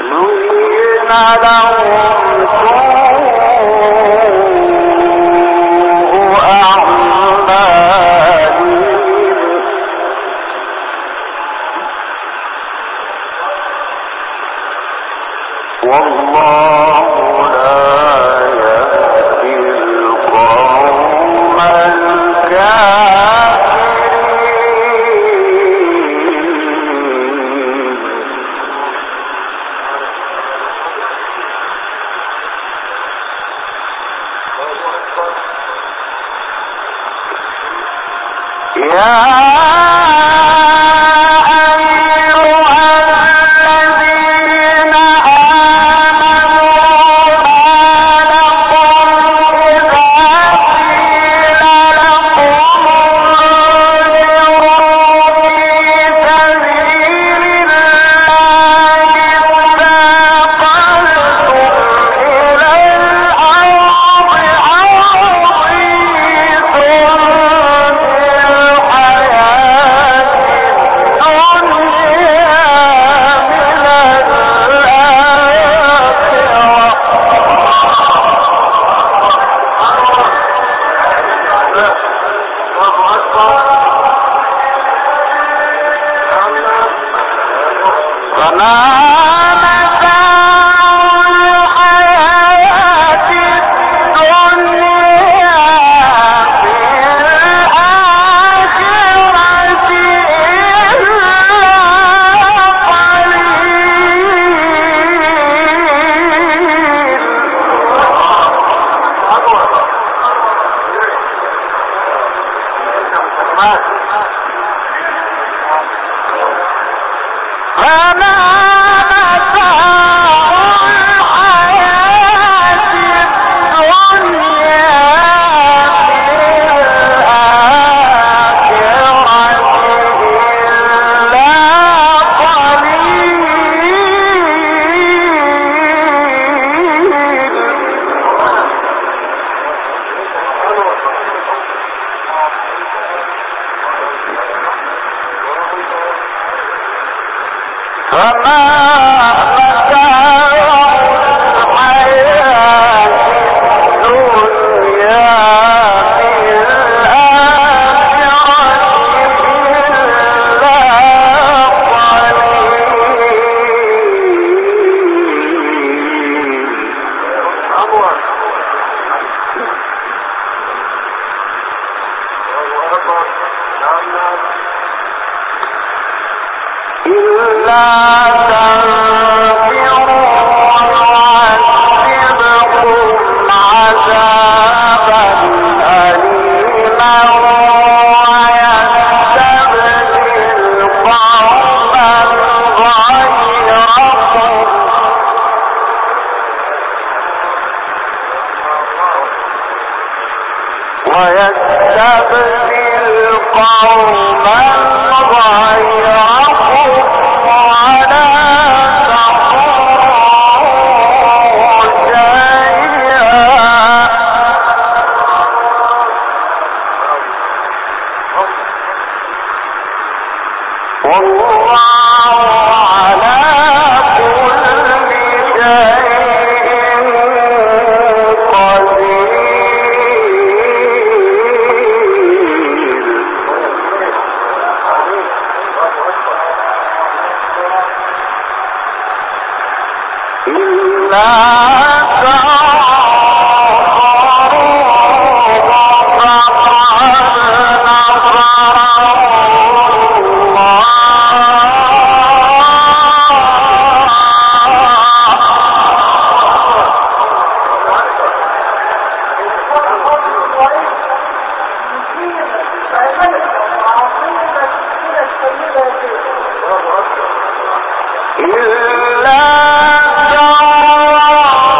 إلا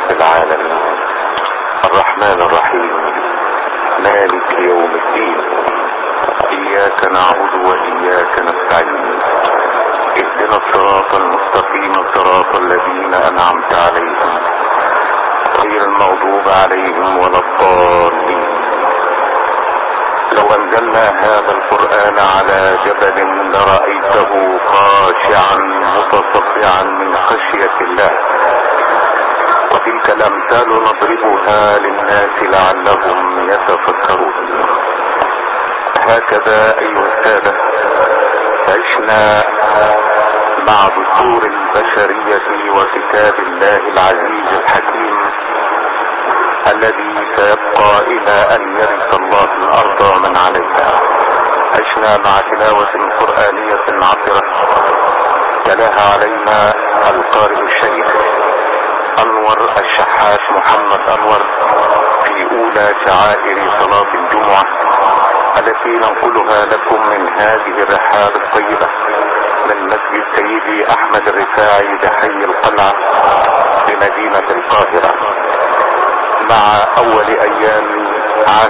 رب العالمين الرحمن الرحيم مالك يوم الدين إياك نعبد وإياك نستعين اهدنا الصراط المستقيم صراط الذين أنعمت عليهم غير المغضوب عليهم ولا الضالين. لو أنزلنا هذا القرآن على جبل لرأيته خاشعا متصدعا من خشية الله. وتلك الأمثال نضربها للناس لعلهم يتفكرون. هكذا أيها السادة عشنا مع دستور البشرية وكتاب الله العزيز الحكيم الذي سيبقى إلى أن يرث الله الأرض من عليها. عشنا مع تلاوة قرآنية عطرة تلاها علينا القارئ الشيخ أنور الشحات محمد أنور في أولى شعائر صلاة الجمعة التي ننقلها لكم من هذه الرحاب الطيبة من مسجد سيدي أحمد الرفاعي بحي القلعة بمدينة القاهرة مع أول أيام عام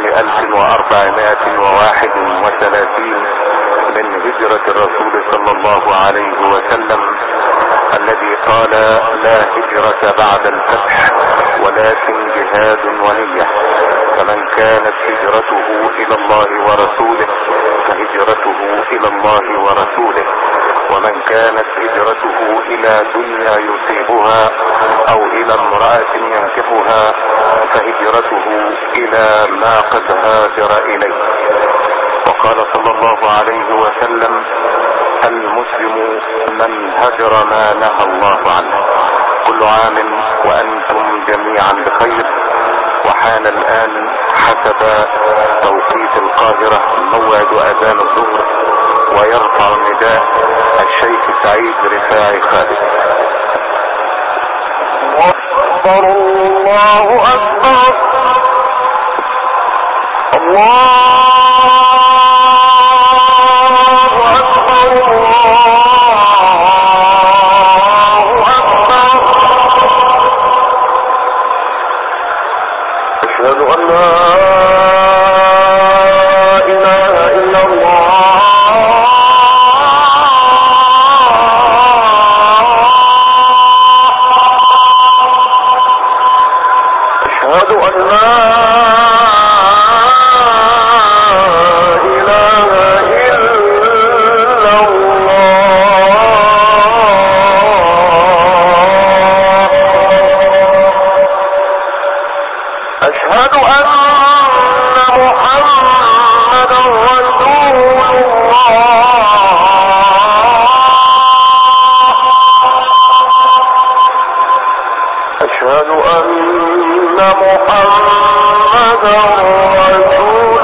1431 من هجرة الرسول صلى الله عليه وسلم الذي قال لا هجرة بعد الفتح ولكن جهاد ونية. فمن كانت هجرته إلى الله ورسوله فهجرته إلى الله ورسوله، ومن كانت هجرته إلى دنيا يصيبها أو إلى امرأة ينكحها فهجرته إلى ما قد هاجر إليه. وقال صلى الله عليه وسلم المسلم من هجر ما نهى الله عنه. كل عام وأنتم جميعا بخير. وحان الآن حسب توقيت القاهرة موعد أذان الظهر ويرفع النداء الشيخ سعيد رفاعي خالد. أكبر الله أكبر الله أشهد أن لا إله إلا الله أشهد أن لا إله إلا الله أشهد أن محمدا رسول الله أشهد أن محمدا رسول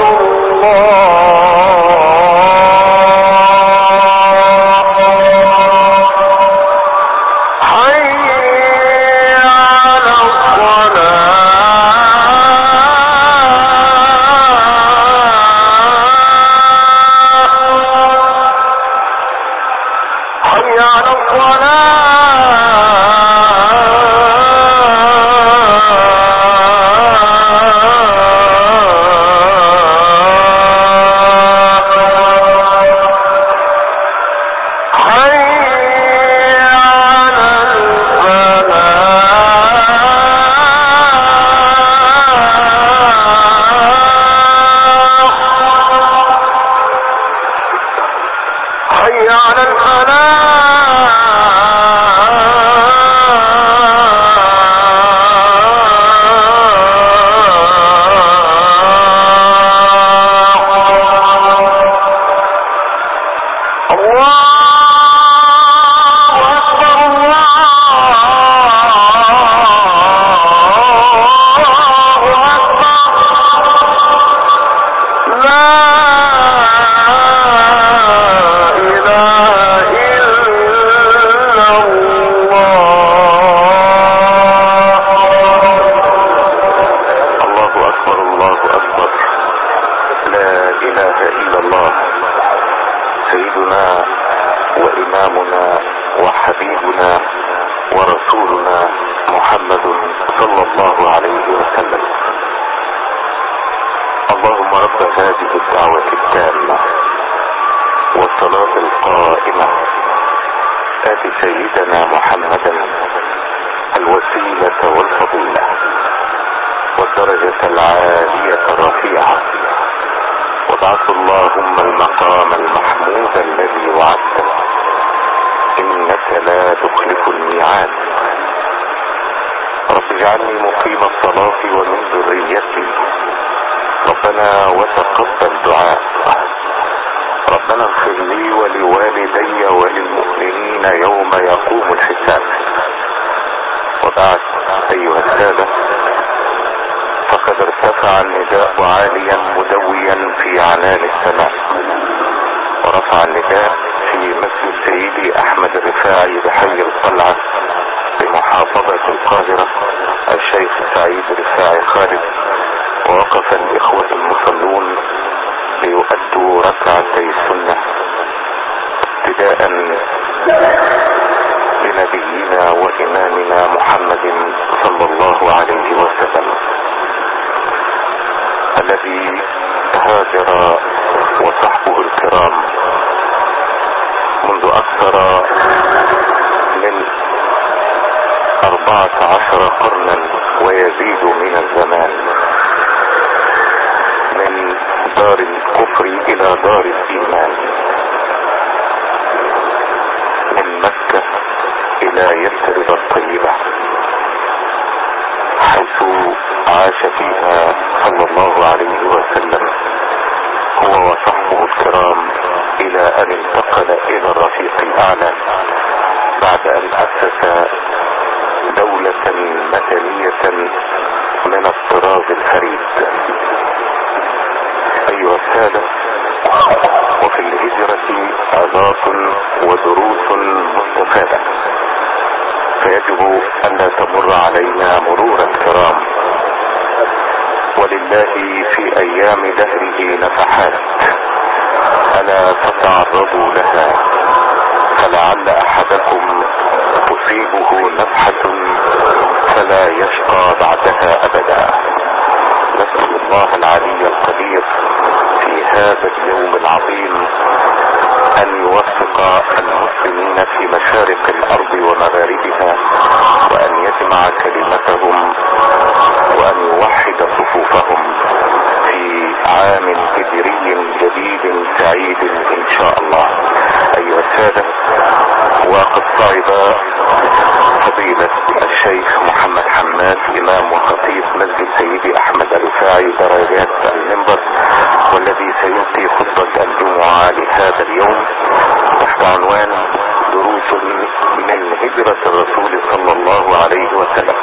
الله حي على سيدنا وإمامنا وحبيبنا ورسولنا محمد صلى الله عليه وسلم. اللهم رب هذه الدعوة التامة والصلاة القائمة آت سيدنا محمدا الوسيلة والفضيلة والدرجة العالية الرفيعة، وابعث اللهم المقام المحمود الذي وعدته، إنك لا تخلف الميعاد. رب اجعلني مقيم الصلاة ومن ذريتي، ربنا وتقبل دعاء، ربنا اغفر لي ولوالدي وللمؤمنين يوم يقوم الحساب. وبعد، أيها السادة، فقد ارتفع النداء عاليا مدويا في عنان السماء، ورفع النداء في مسجد سيدي أحمد الرفاعي بحي القلعة بمحافظة القاهرة الشيخ سعيد الرفاعي خالد، ووقف الإخوة المصلون ليؤدوا ركعتي السنة ابتداء بنبينا وإمامنا محمد صلى الله عليه وسلم الذي هاجر وصحبه الكرام منذ أكثر من 14 قرنا ويزيد من الزمان، من دار الكفر إلى دار الإيمان، من مكة إلى يثرب الطيبة، حيث عاش فيها صلى الله عليه وسلم هو وصحبه الكرام إلى أن انتقل إلى الرفيق الأعلى بعد أن أسس دولة مدنية من الطراز الفريد. أيها السادة، وفي الهجرة عظات ودروس مستفادة، فيجب أن لا تمر علينا مرور الكرام، ولله في أيام دهره نفحات، ألا تتعرضوا لها، فلعل أحدكم تصيبه نفحة فلا يشقى بعدها أبدا. نسأل الله العلي القدير في هذا اليوم العظيم أن يوفق المسلمين في مشارق الأرض ومغاربها، وأن يجمع كلمتهم، وأن يوحد صفوفهم في عام هجري جديد سعيد إن شاء الله. أيها السادة، وقد صعد فضيلة الشيخ محمد حماد إمام وخطيب مسجد سيدي أحمد الرفاعي درجات المنبر، والذي سيلقي خطبة الجمعة لهذا اليوم تحت عنوان دروس من هجرة الرسول صلى الله عليه وسلم.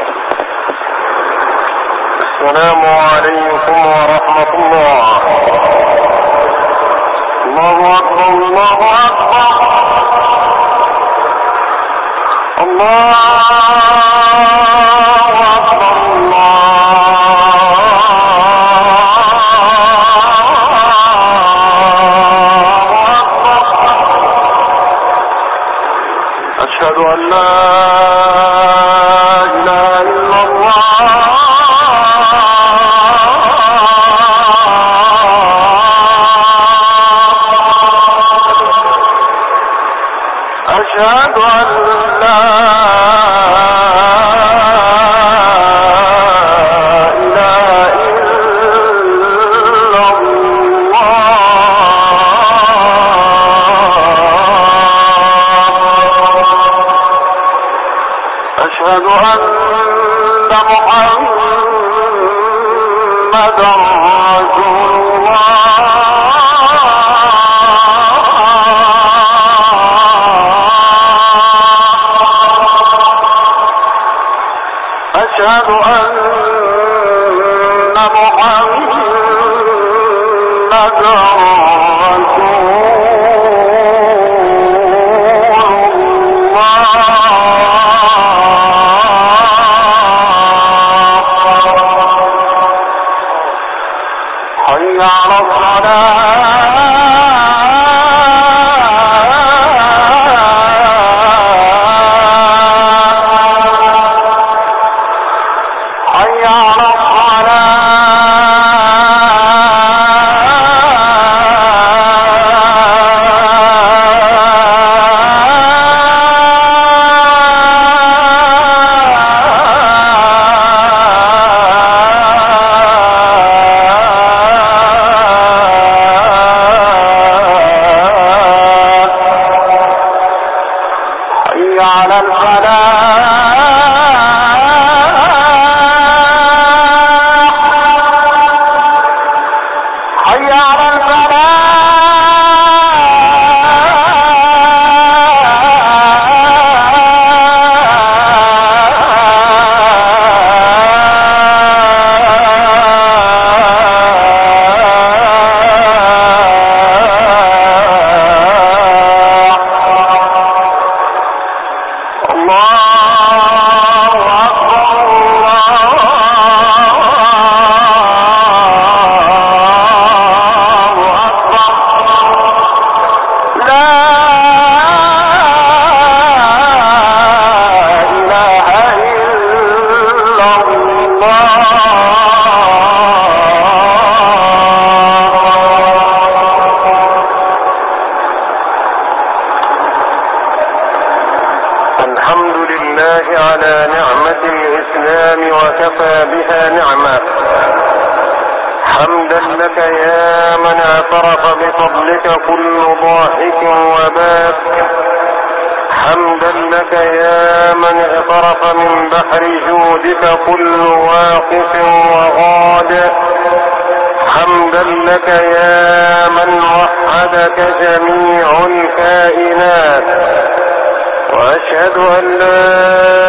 السلام عليكم ورحمة الله. الله أكبر، الله أكبر، الله أكبر، أشهد أن لا إله إلا الله، أشهد أن لا أشهد أن محمدا رسول الله. أشهد أن محمدا حي على الصلاة. حي على الفلاح حي على بفضلك كل ضاحك وباك. حمدا لك يا من اغترف من بحر جودك كل واقف وغاد. حمدا لك يا من وحدك جميع الكائنات. واشهد ان لا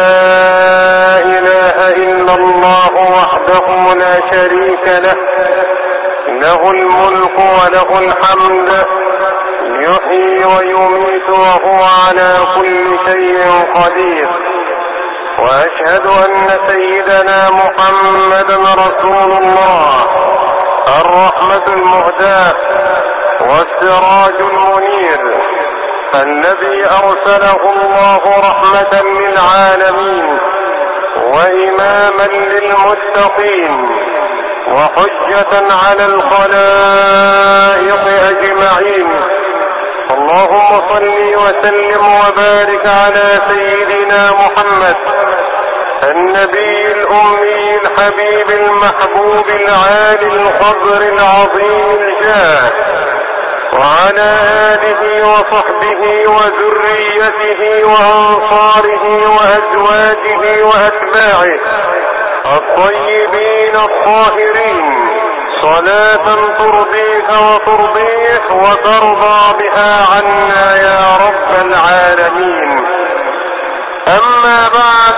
اله الا الله وحده لا شريك له، له الملك وله الحمد، يحيي ويميت وهو على كل شيء قدير. واشهد ان سيدنا محمدا رسول الله، الرحمة المهداة والسراج المنير، الذي ارسله الله رحمة للعالمين واماما للمتقين وحجة على الخلائق اجمعين. اللهم صل وسلم وبارك على سيدنا محمد النبي الامي الحبيب المحبوب العالي القدر العظيم الجاه، وعلى آله وصحبه وذريته وأنصاره وأزواجه وأتباعه الطيبين الطاهرين، صلاة ترضيك وترضيه وترضى بها عنا يا رب العالمين. أما بعد،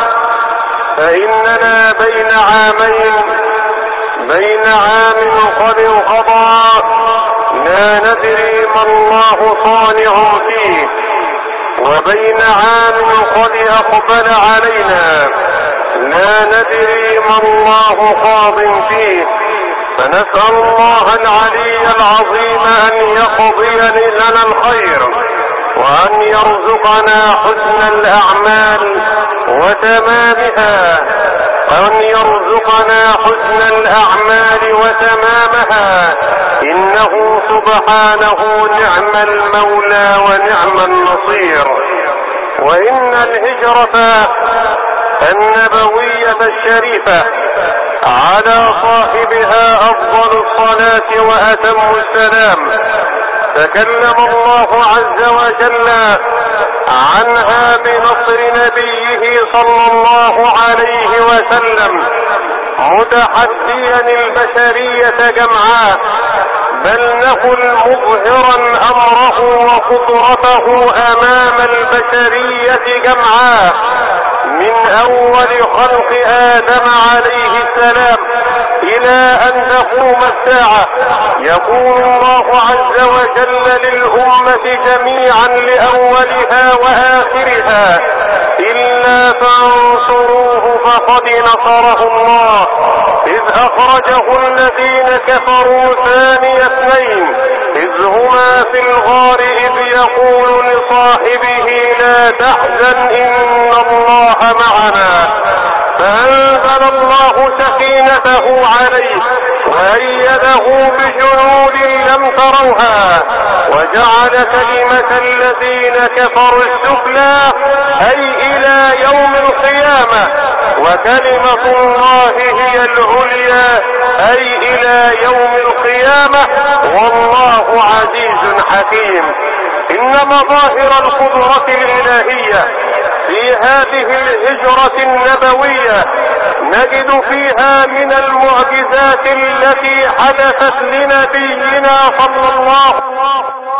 فإننا بين عامين، بين عام قد انقضى لا ندري ما الله صانع فيه، وبين عام قد أقبل علينا لا ندري ما الله قاض فيه. فنسأل الله العلي العظيم أن يقضي لنا الخير، وأن يرزقنا حسن الأعمال وتمامها، أن يرزقنا حسن الأعمال وتمامها، إنه سبحانه نعم المولى ونعم النصير. وإن الهجرة النبوية الشريفة على صاحبها أفضل الصلاة وأتم السلام. تكلم الله عز وجل عنها بنصر نبيه صلى الله عليه وسلم، متحديا البشرية جمعاء، بل نقل مظهرا أمره وقدرته أمام البشرية جمعاء، من أول خلق آدم عليه السلام إلى أن تقوم الساعة. يقول الله عز وجل للأمة جميعا لأولها وآخرها: إلا تنصروه فقد نصره الله إذ أخرجه الذين كفروا ثاني اثنين إذ هما في الغار إذ يقول لصاحبه لا تحزن إن الله معنا، فأنزل الله سكينته عليه وأيده بجنود لم تروها، وجعل كلمة الذين كفروا السفلى أي إلى يوم القيامة، وكلمة الله هي العليا أي إلى يوم القيامة، والله عزيز حكيم. إن مظاهر القدرة الإلهية في هذه الهجرة النبوية نجد فيها من المعجزات التي حدثت لنبينا صلى الله